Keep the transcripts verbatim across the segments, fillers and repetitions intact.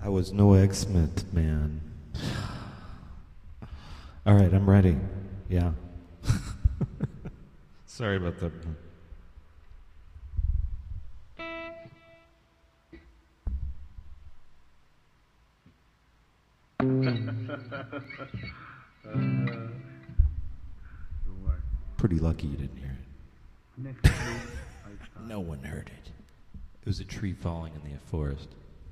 I was no X-Smith, man. All right, I'm ready. Yeah. Sorry about that. Pretty lucky you didn't hear it. No one heard it. It was a tree falling in the forest.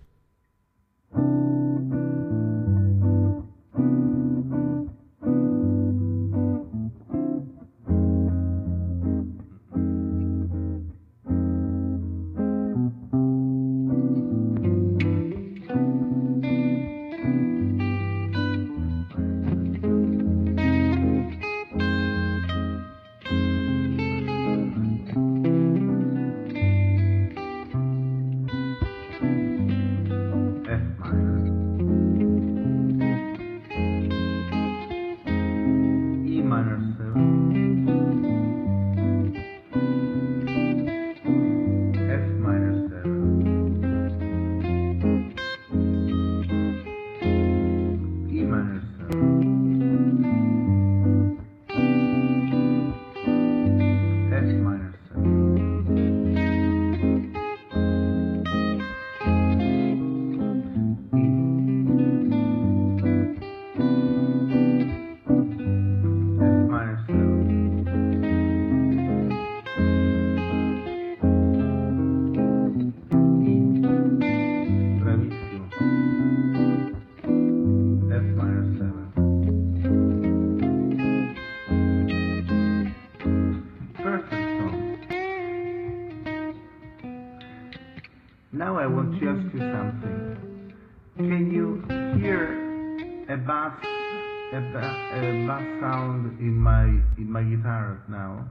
Now I want to ask you something. Can you hear a bass, a, ba- a bass sound in my in my guitar now?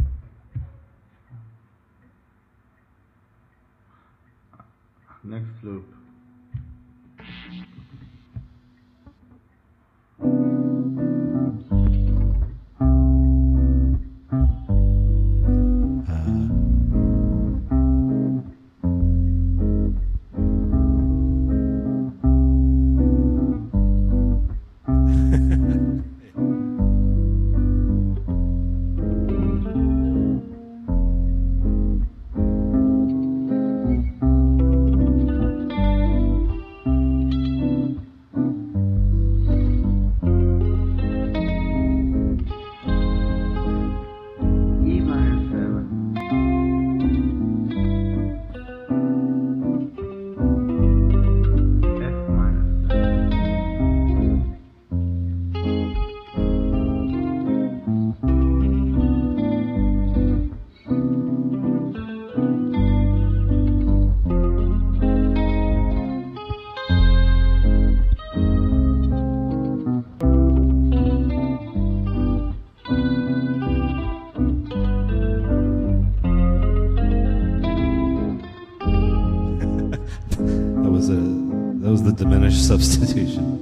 Next loop. Diminished substitution.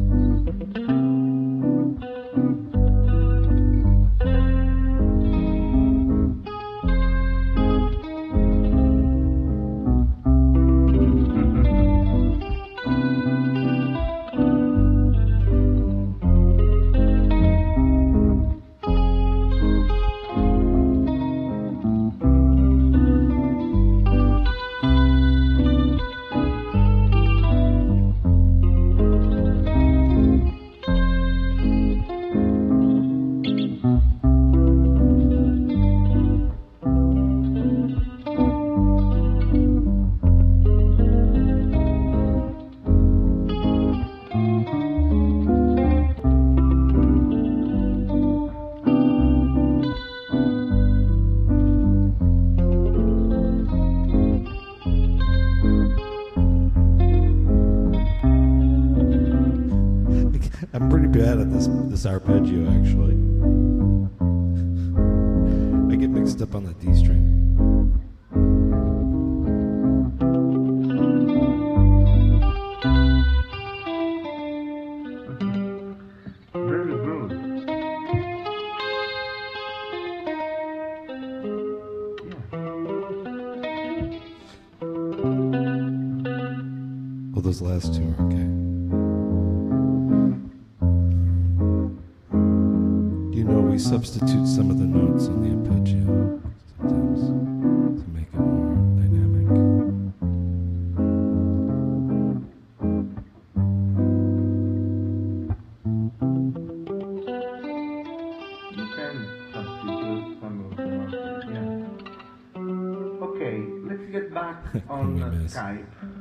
This arpeggio, actually. I get mixed up on the D string. Very good. Well, those those last two are okay. You know, we substitute some of the notes on the arpeggio sometimes to make it more dynamic. You can substitute some of the notes, yeah. Okay, let's get back on uh, Skype.